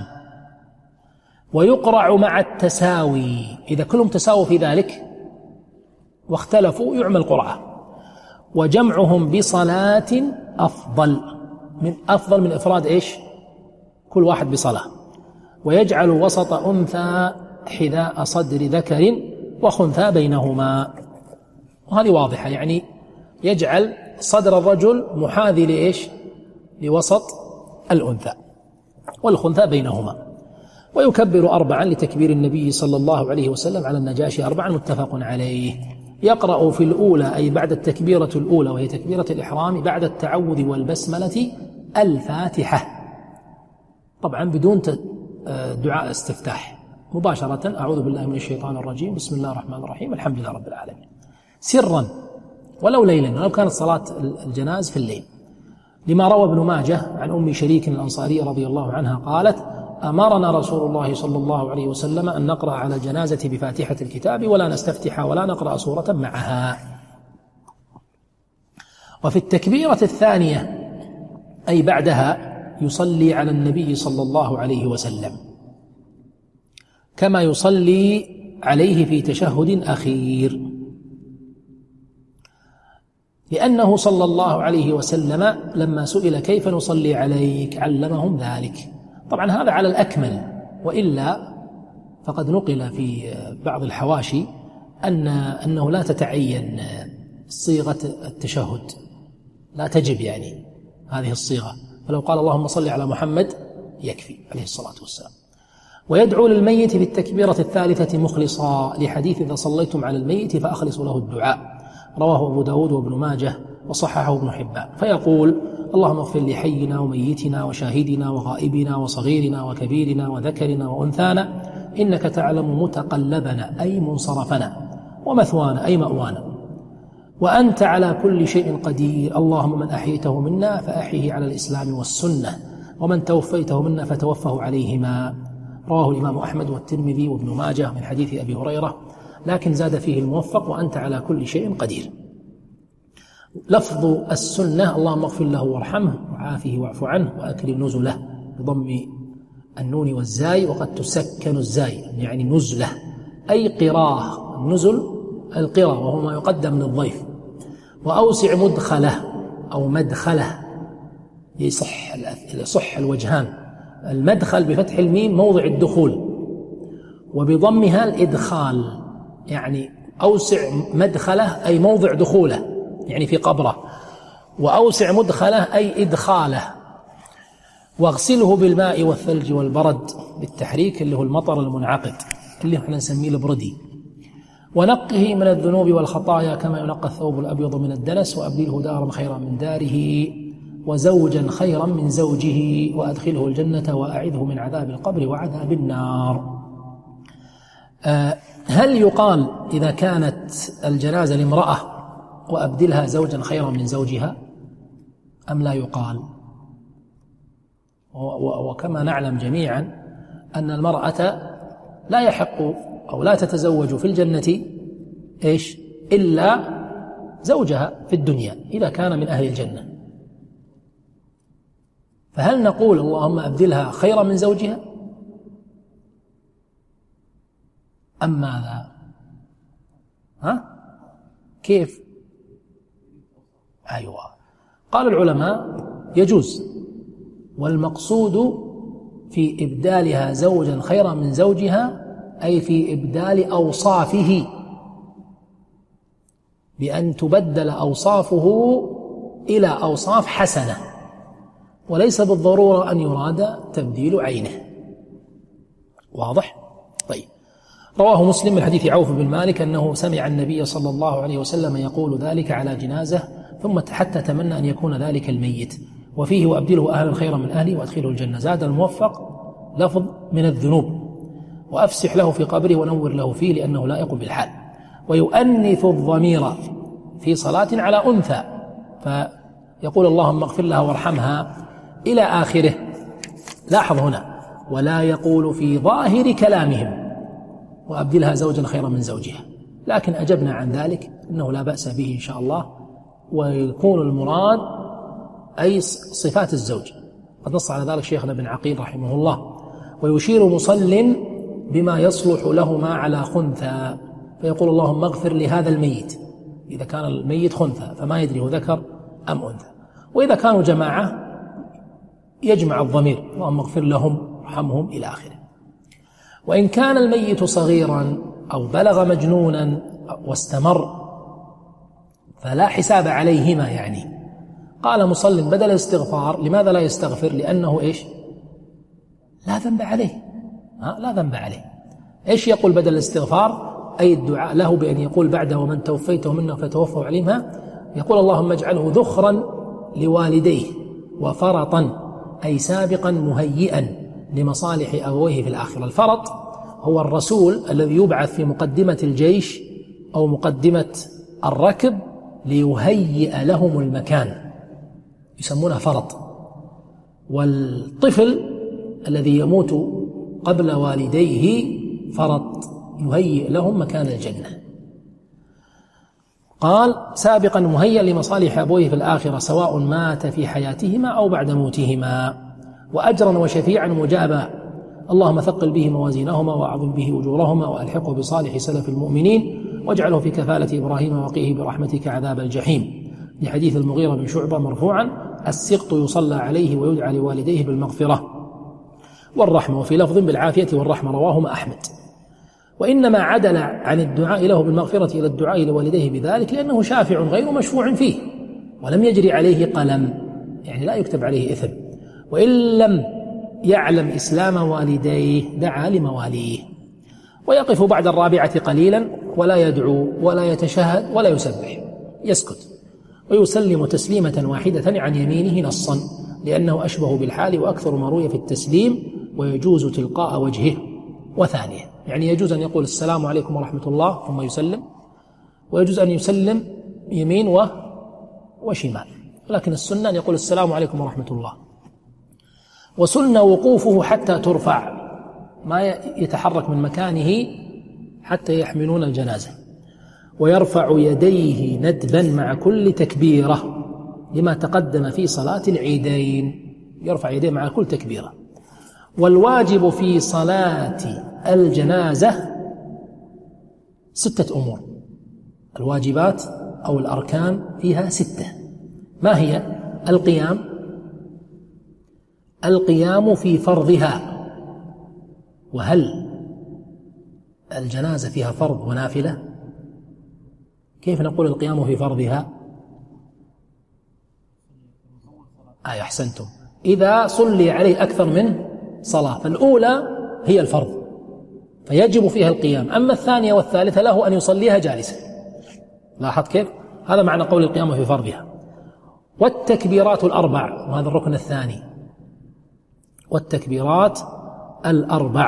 ويقرع مع التساوي، إذا كلهم تساووا في ذلك واختلفوا يعمل قرعة. وجمعهم بصلاة أفضل، من أفضل من إفراد إيش؟ كل واحد بصلاة. ويجعل وسط أنثى حذاء صدر ذكر وخنثى بينهما. وهذه واضحة، يعني يجعل صدر الرجل محاذي لإيش؟ لوسط الأنثى، والخنثى بينهما. ويكبر أربعا لتكبير النبي صلى الله عليه وسلم على النجاشي أربعا، متفق عليه. يقرأ في الأولى أي بعد التكبيرة الأولى وهي تكبيرة الإحرام بعد التعوذ والبسملة الفاتحة، طبعا بدون دعاء استفتاح، مباشرة أعوذ بالله من الشيطان الرجيم، بسم الله الرحمن الرحيم، الحمد لله رب العالمين، سرا ولو ليلا، ولو كانت صلاة الجناز في الليل. لما روى ابن ماجه عن أم شريك الأنصاري رضي الله عنها قالت: أمرنا رسول الله صلى الله عليه وسلم أن نقرأ على الجنازة بفاتحة الكتاب ولا نستفتح ولا نقرأ سورة معها. وفي التكبيرة الثانية أي بعدها يصلي على النبي صلى الله عليه وسلم كما يصلي عليه في تشهد أخير، لأنه صلى الله عليه وسلم لما سئل كيف نصلي عليك علمهم ذلك. طبعا هذا على الأكمل، وإلا فقد نقل في بعض الحواشي أن أنه لا تتعين صيغة التشهد، لا تجب يعني هذه الصيغة، فلو قال اللهم صل على محمد يكفي عليه الصلاة والسلام. ويدعو للميت في التكبيرة الثالثة مخلصا، لحديث إذا صليتم على الميت فأخلصوا له الدعاء، رواه أبو داود وابن ماجه وصححه ابن حبان. فيقول: اللهم اغفر لحينا وميتنا وشاهدنا وغائبنا وصغيرنا وكبيرنا وذكرنا وأنثانا، إنك تعلم متقلبنا أي منصرفنا، ومثوانا أي مأوانا، وأنت على كل شيء قدير. اللهم من أحييته منا فأحيه على الإسلام والسنة، ومن توفيته منا فتوفه عليهما. رواه الإمام أحمد والترمذي وابن ماجه من حديث أبي هريرة، لكن زاد فيه الموفق: وأنت على كل شيء قدير. لفظ السنة: اللهم اغفر له وارحمه وعافه واعف عنه وأكرم نزله، بضم النون والزاي، وقد تسكن الزاي يعني نزله أي قراه، النزل القرى وهو ما يقدم من الضيف. وأوسع مدخله أو مدخله، يصح يصح الوجهان، المدخل بفتح الميم موضع الدخول، وبضمها الإدخال، يعني أوسع مدخله أي موضع دخوله يعني في قبره. وأوسع مدخله أي إدخاله، واغسله بالماء والثلج والبرد بالتحريك اللي هو المطر المنعقد اللي احنا نسميه البردي، ونقه من الذنوب والخطايا كما ينقى الثوب الأبيض من الدنس، وأبدله دارا خيرا من داره وزوجا خيرا من زوجه، وأدخله الجنة وأعذه من عذاب القبر وعذاب النار. أه هل يقال إذا كانت الجنازة لامرأة وأبدلها زوجا خيرا من زوجها أم لا يقال؟ وكما نعلم جميعا أن المرأة لا يحق أو لا تتزوج في الجنة إيش إلا زوجها في الدنيا إذا كان من أهل الجنة، فهل نقول اللهم أبدلها خيرا من زوجها أم ماذا؟ ها؟ كيف؟ أيوة، قال العلماء يجوز، والمقصود في إبدالها زوجا خيرا من زوجها أي في إبدال أوصافه، بأن تبدل أوصافه إلى أوصاف حسنة، وليس بالضرورة أن يراد تبديل عينه. واضح؟ طيب. رواه مسلم من حديث عوف بن مالك أنه سمع النبي صلى الله عليه وسلم يقول ذلك على جنازة ثم حتى تمنى أن يكون ذلك الميت، وفيه وأبدله أهلا خيرا من أهلي وأدخله الجنة. زاد الموفق لفظ من الذنوب، وأفسح له في قبره ونور له فيه لأنه لائق بالحال. ويؤنث الضمير في صلاة على أنثى، فيقول اللهم اغفر لها وارحمها إلى آخره. لاحظ هنا ولا يقول في ظاهر كلامهم وأبدلها زوجا خيرا من زوجها، لكن أجبنا عن ذلك أنه لا بأس به إن شاء الله، ويكون المراد أي صفات الزوج. قد نص على ذلك شيخنا بن عقيل رحمه الله. ويشير مصل بما يصلح لهما على خنثى، فيقول اللهم اغفر لهذا الميت إذا كان الميت خنثى فما يدري هو ذكر أم أنثى، وإذا كانوا جماعة يجمع الضمير اللهم اغفر لهم وارحمهم إلى آخره. وإن كان الميت صغيرا أو بلغ مجنونا واستمر فلا حساب عليهما. يعني قال مصل بدل الاستغفار لماذا لا يستغفر؟ لأنه إيش؟ لا ذنب عليه. ها؟ لا ذنب عليه. إيش يقول بدل الاستغفار؟ أي الدعاء له بأن يقول بعد ومن توفيته منا فتوفوا عليها، يقول اللهم اجعله ذخرا لوالديه وفرطا أي سابقا مهيئا لمصالح أبويه في الآخرة. الفرط هو الرسول الذي يبعث في مقدمة الجيش أو مقدمة الركب ليهيئ لهم المكان، يسمونه فرط. والطفل الذي يموت قبل والديه فرط، يهيئ لهم مكان الجنة. قال سابقا مهيئا لمصالح أبويه في الآخرة سواء مات في حياتهما أو بعد موتهما، وأجرا وشفيعا مجابا اللهم ثقل به موازينهما وأعظم به أجورهما وألحقه بصالح سلف المؤمنين واجعله في كفالة إبراهيم وقيه برحمتك عذاب الجحيم. لحديث المغيرة بن شعبة مرفوعا السقط يصلى عليه ويدعى لوالديه بالمغفرة والرحمة، وفي لفظ بالعافية والرحمة، رواهما أحمد. وإنما عدل عن الدعاء له بالمغفرة إلى الدعاء لوالديه بذلك لأنه شافع غير مشفوع فيه ولم يجري عليه قلم، يعني لا يكتب عليه إثم. وإن لم يعلم إسلام والديه دعا لمواليه. ويقف بعد الرابعة قليلا ولا يدعو ولا يتشهد ولا يسبح، يسكت ويسلم تسليمة واحدة عن يمينه نصا لأنه أشبه بالحال وأكثر ما روي في التسليم، ويجوز تلقاء وجهه وثانيه، يعني يجوز أن يقول السلام عليكم ورحمة الله ثم يسلم، ويجوز أن يسلم يمين و... وشمال، لكن السنة أن يقول السلام عليكم ورحمة الله. وسن وقوفه حتى ترفع، ما يتحرك من مكانه حتى يحملون الجنازة. ويرفع يديه ندبا مع كل تكبيرة لما تقدم في صلاة العيدين، يرفع يديه مع كل تكبيرة. والواجب في صلاة الجنازة ستة أمور، الواجبات أو الأركان فيها ستة. ما هي؟ القيام، القيام في فرضها، وهل الجنازة فيها فرض ونافلة؟ كيف نقول القيام في فرضها؟ آه أحسنتم، إذا صلي عليه أكثر من صلاة، فالأولى هي الفرض فيجب فيها القيام، أما الثانية والثالثة له أن يصليها جالسا. لاحظت كيف؟ هذا معنى قول القيام في فرضها. والتكبيرات الأربع، وهذا الركن الثاني، والتكبيرات الأربع.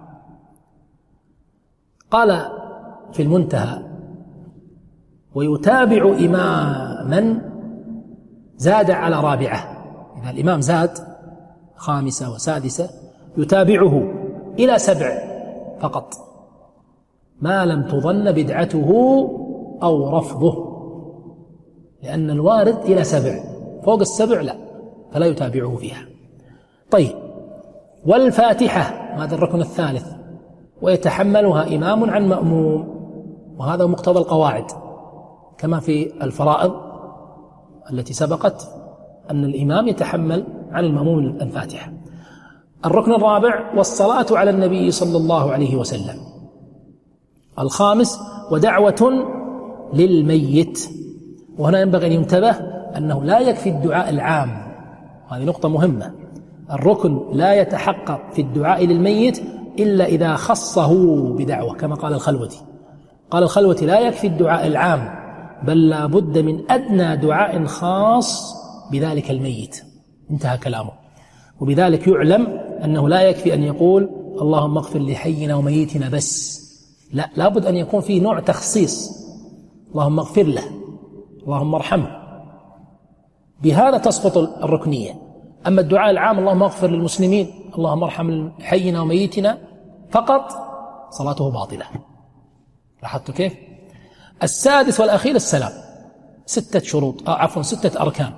قال في المنتهى: ويتابع إماما زاد على رابعة. إذا الإمام زاد خامسة وسادسة يتابعه إلى سبع فقط، ما لم تظن بدعته أو رفضه، لأن الوارد إلى سبع، فوق السبع لا، فلا يتابعه فيها. طيب، والفاتحة، هذا الركن الثالث، ويتحملها إمام عن مأموم، وهذا مقتضى القواعد كما في الفرائض التي سبقت أن الإمام يتحمل عن المأموم الفاتحة. الركن الرابع: والصلاة على النبي صلى الله عليه وسلم. الخامس: ودعوة للميت. وهنا ينبغي أن ينتبه أنه لا يكفي الدعاء العام، هذه نقطة مهمة. الركن لا يتحقق في الدعاء للميت إلا إذا خصه بدعوة، كما قال الخلوتي. قال الخلوتي: لا يكفي الدعاء العام، بل لا بد من أدنى دعاء خاص بذلك الميت. انتهى كلامه. وبذلك يعلم أنه لا يكفي أن يقول اللهم اغفر لحينا وميتنا بس، لا، لابد أن يكون فيه نوع تخصيص، اللهم اغفر له، اللهم ارحمه. بهذا تسقط الركنية. أما الدعاء العام اللهم اغفر للمسلمين، اللهم ارحم حينا وميتنا فقط، صلاته باطلة. لاحظتوا كيف؟ السادس والأخير: السلام. ستة شروط، آه عفوا ستة أركان.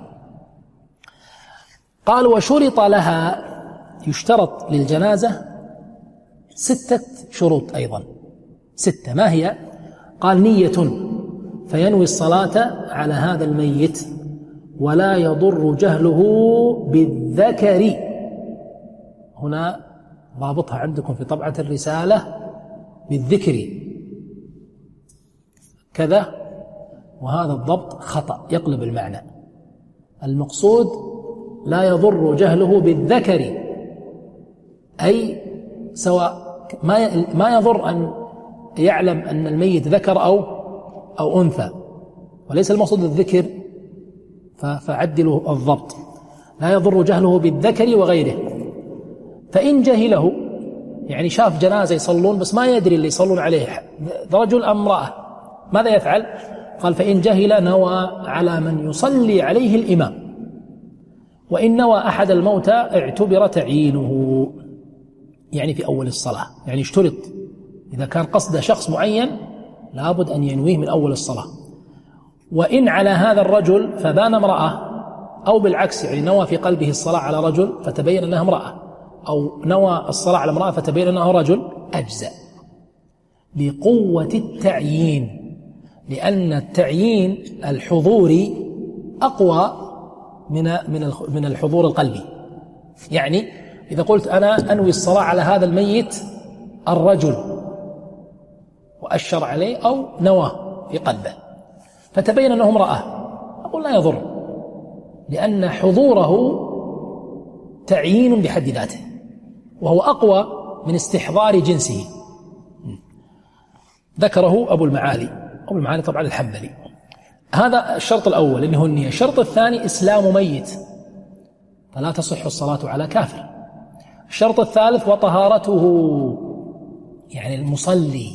قال: وشرط لها، يشترط للجنازة ستة شروط أيضا. ستة، ما هي؟ قال: نية، فينوي الصلاة على هذا الميت، ولا يضر جهله بالذكر. هنا ضابطها عندكم في طبعة الرسالة بالذكر كذا، وهذا الضبط خطأ يقلب المعنى. المقصود لا يضر جهله بالذكر، أي سواء ما ما يضر أن يعلم أن الميت ذكر أو أو أنثى، وليس المقصود الذكر، فعدلوا الضبط. لا يضر جهله بالذكر وغيره. فإن جهله، يعني شاف جنازة يصلون بس ما يدري اللي يصلون عليه رجل أم امرأة، ماذا يفعل؟ قال: فإن جهل نوى على من يصلي عليه الإمام، وإن نوى أحد الموتى اعتبر تعيينه، يعني في أول الصلاة. يعني اشترط إذا كان قصد شخص معين لابد أن ينويه من أول الصلاة. وإن على هذا الرجل فبان امرأة، أو بالعكس، يعني نوى في قلبه الصلاة على رجل فتبين أنها امرأة، أو نوى الصلاة على امرأة فتبين أنه رجل، أجزأ بقوة التعيين، لأن التعيين الحضوري أقوى من من من الحضور القلبي. يعني إذا قلت أنا أنوي الصلاة على هذا الميت الرجل وأشر عليه، أو نوى في قلبه فتبين أنه امرأة، أقول لا يضر، لأن حضوره تعيين بحد ذاته، وهو أقوى من استحضار جنسه. ذكره أبو المعالي، أبو المعالي طبعا الحنبلي. هذا الشرط الأول اللي هو النية. الشرط الثاني: إسلام ميت، فلا تصح الصلاة على كافر. الشرط الثالث: وطهارته، يعني المصلي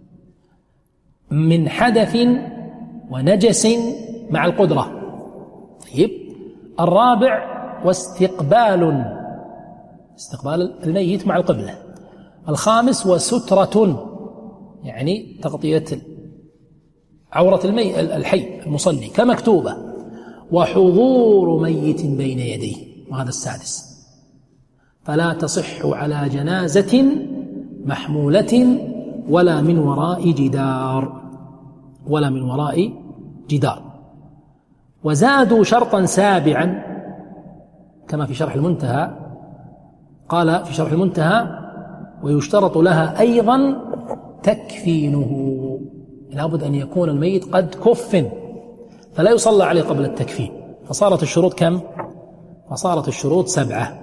من حدث ونجس مع القدرة. طيب. الرابع: واستقبال، استقبال الميت مع القبلة. الخامس: وسترة، يعني تغطية عورة المي الحي المصلي كمكتوبة. وحضور ميت بين يديه، وهذا السادس: فلا تصح على جنازة محمولة ولا من وراء جدار، ولا من وراء جدار. وزادوا شرطا سابعا كما في شرح المنتهى. قال في شرح المنتهى: ويشترط لها أيضا تكفينه، لابد أن يكون الميت قد كفن، فلا يصلى عليه قبل التكفين. فصارت الشروط كم؟ فصارت الشروط سبعة.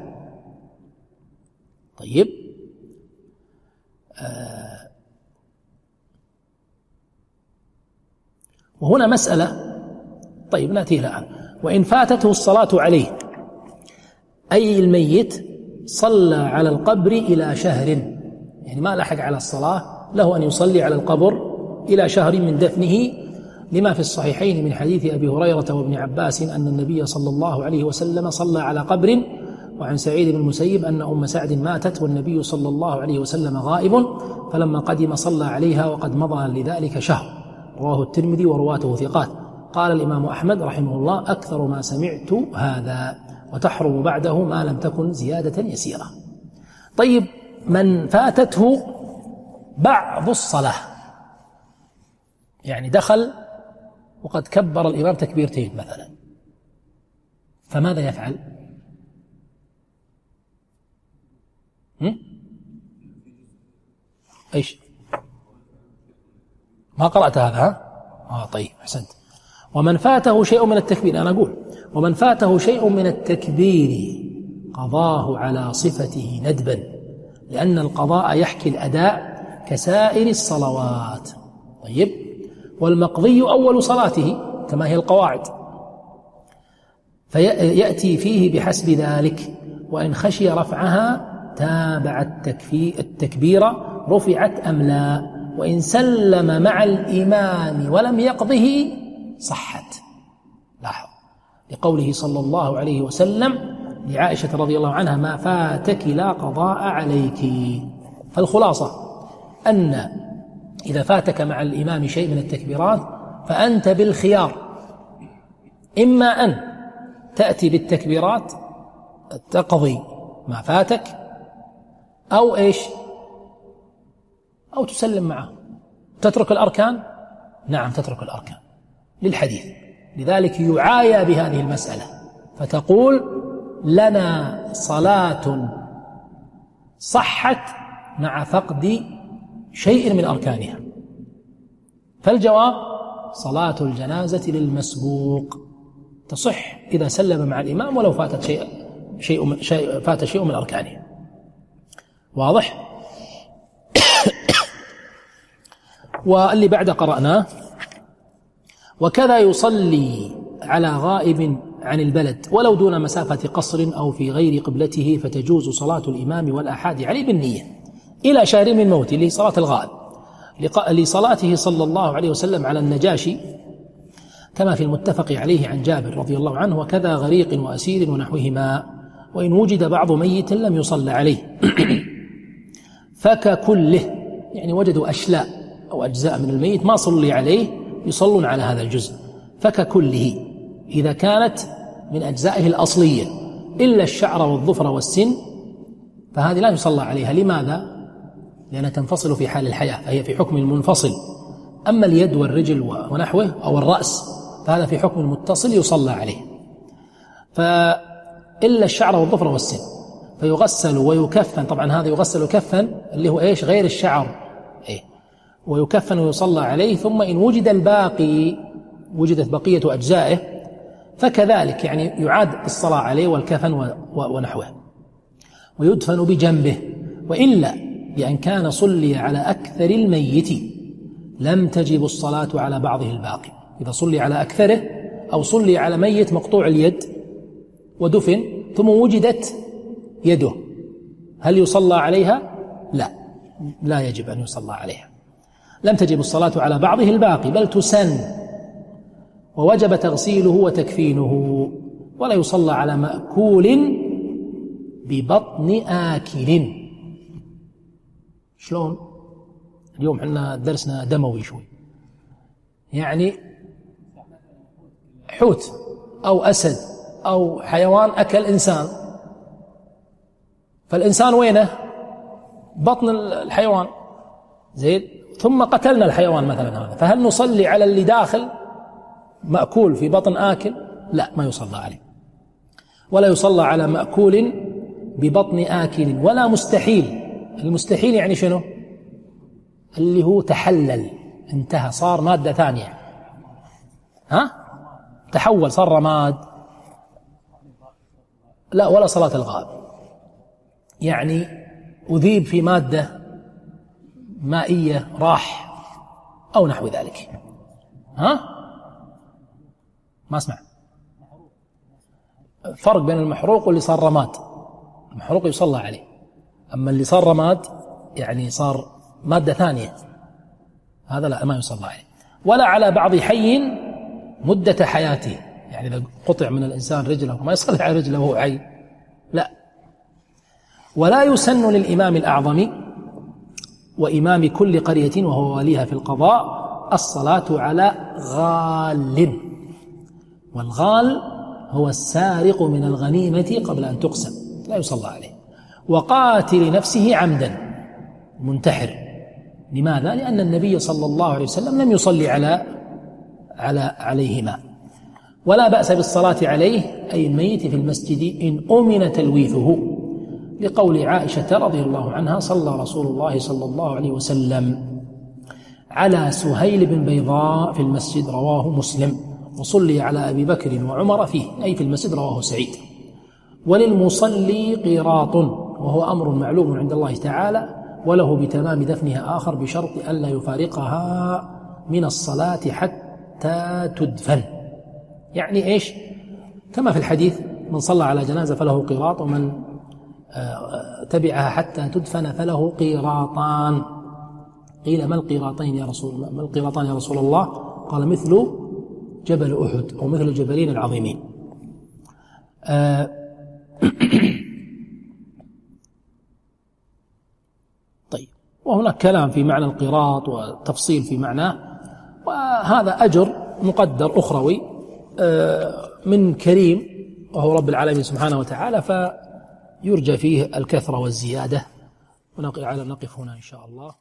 طيب آه وهنا مسألة. طيب نأتي الآن. وإن فاتته الصلاة عليه، أي الميت صلى على القبر إلى شهر، يعني ما لحق على الصلاة، له أن يصلي على القبر إلى شهر من دفنه، لما في الصحيحين من حديث أبي هريرة وابن عباس أن النبي صلى الله عليه وسلم صلى على قبر، وعن سعيد بن المسيب أن أم سعد ماتت والنبي صلى الله عليه وسلم غائب، فلما قدم صلى عليها وقد مضى لذلك شهر. رواه الترمذي ورواته ثقات. قال الإمام أحمد رحمه الله: أكثر ما سمعت هذا، وتحرم بعده ما لم تكن زيادة يسيرة. طيب من فاتته بعض الصلاة، يعني دخل وقد كبر الإمام تكبيرتين مثلا، فماذا يفعل؟ هم؟ إيش؟ ما قرأت هذا ها؟ آه طيب أحسنت. ومن فاته شيء من التكبير، أنا أقول ومن فاته شيء من التكبير قضاه على صفته ندبا، لأن القضاء يحكي الأداء كسائر الصلوات. طيب والمقضي أول صلاته كما هي القواعد، فيأتي فيه بحسب ذلك، وإن خشي رفعها تابع التكبير رفعت أم لا، وإن سلم مع الإمام ولم يقضه صحت. لاحظ لقوله صلى الله عليه وسلم لعائشة رضي الله عنها: ما فاتك لا قضاء عليك. فالخلاصة أن إذا فاتك مع الإمام شيء من التكبيرات فأنت بالخيار، إما أن تأتي بالتكبيرات تقضي ما فاتك، أو إيش؟ أو تسلم معه. تترك الأركان؟ نعم تترك الأركان للحديث، لذلك يعايى بهذه المسألة، فتقول: لنا صلاة صحت مع فقد شيء من أركانها. فالجواب: صلاة الجنازة للمسبوق تصح إذا سلم مع الإمام ولو فاتت شيء شيء شيء فات شيء من أركانه. واضح؟ واللي بعد قرأناه: وكذا يصلي على غائب عن البلد ولو دون مسافة قصر أو في غير قبلته، فتجوز صلاة الإمام والأحاد عليه بالنية إلى شهر من موته، اللي صلاة الغائب، لصلاته صلى الله عليه وسلم على النجاشي كما في المتفق عليه عن جابر رضي الله عنه، وكذا غريق وأسير ونحوهما، وإن وجد بعض ميت لم يصلى عليه فككله، يعني وجدوا أشلاء أو أجزاء من الميت ما صلي عليه يصلون على هذا الجزء، فككله إذا كانت من أجزائه الأصلية إلا الشعر والظفر والسن فهذه لا يصلى عليها. لماذا؟ لأنها تنفصل في حال الحياة فهي في حكم المنفصل. أما اليد والرجل ونحوه أو الرأس فهذا في حكم المتصل يصلى عليه. فإلا الشعر والظفر والسن فيغسل ويكفن، طبعا هذا يغسل ويكفن اللي هو إيش؟ غير الشعر، إيه؟ ويكفن ويصلى عليه. ثم إن وجد الباقي، وجدت بقية أجزائه، فكذلك يعني يعاد الصلاة عليه والكفن ونحوه، ويدفن بجنبه. وإلا بأن كان صلي على أكثر الميت لم تجب الصلاة على بعضه الباقي. إذا صلي على أكثره أو صلي على ميت مقطوع اليد ودفن ثم وجدت يده، هل يصلى عليها؟ لا، لا يجب أن يصلى عليها. لم تجب الصلاة على بعضه الباقي بل تسن، ووجب تغسيله وتكفينه. ولا يصلى على مأكول ببطن آكل. شلون؟ اليوم حنا درسنا دموي شوي، يعني حوت أو أسد أو حيوان أكل إنسان، فالإنسان وينه؟ بطن الحيوان، زين، ثم قتلنا الحيوان مثلا هذا، فهل نصلي على اللي داخل مأكول في بطن آكل؟ لا، ما يصلى عليه. ولا يصلى على مأكول ببطن آكل ولا مستحيل. المستحيل يعني شنو؟ اللي هو تحلل، انتهى، صار مادة ثانية، ها؟ تحول صار رماد. لا ولا صلاة الغائب، يعني أذيب في مادة مائية راح أو نحو ذلك. ها؟ ما أسمع. فرق بين المحروق واللي صار رماد. المحروق يصلى عليه، أما اللي صار رماد يعني صار مادة ثانية، هذا لا ما يصلى عليه. ولا على بعض حي مدة حياته، يعني إذا قطع من الإنسان رجله ما يصلي على رجله وهو حي، لا. ولا يسن للإمام الأعظم وإمام كل قرية وهو واليها في القضاء الصلاة على غال، والغال هو السارق من الغنيمة قبل أن تقسم، لا يصلى عليه. وقاتل نفسه عمدا منتحر. لماذا؟ لأن النبي صلى الله عليه وسلم لم يصلي على على عليهما. ولا بأس بالصلاة عليه أي الميت في المسجد إن أمن تلويثه، لقول عائشة رضي الله عنها صلى رسول الله صلى الله عليه وسلم على سهيل بن بيضاء في المسجد، رواه مسلم. وصلي على أبي بكر وعمر فيه أي في المسجد، رواه سعيد. وللمصلي قيراط وهو أمر معلوم عند الله تعالى، وله بتمام دفنها آخر بشرط ألا يفارقها من الصلاة حتى تدفن. يعني إيش؟ كما في الحديث من صلى على جنازة فله قيراط، ومن تبعها حتى تدفن فله قيراطان. قيل ما القيراطين يا رسول الله؟ ما القيراطان يا رسول الله؟ قال مثل جبل أحد أو مثل الجبلين العظيمين. آه طيب، وهناك كلام في معنى القيراط وتفصيل في معناه، وهذا أجر مقدر أخروي آه من كريم وهو رب العالمين سبحانه وتعالى، فيرجى فيه الكثرة والزيادة. ونقف على نقف هنا إن شاء الله.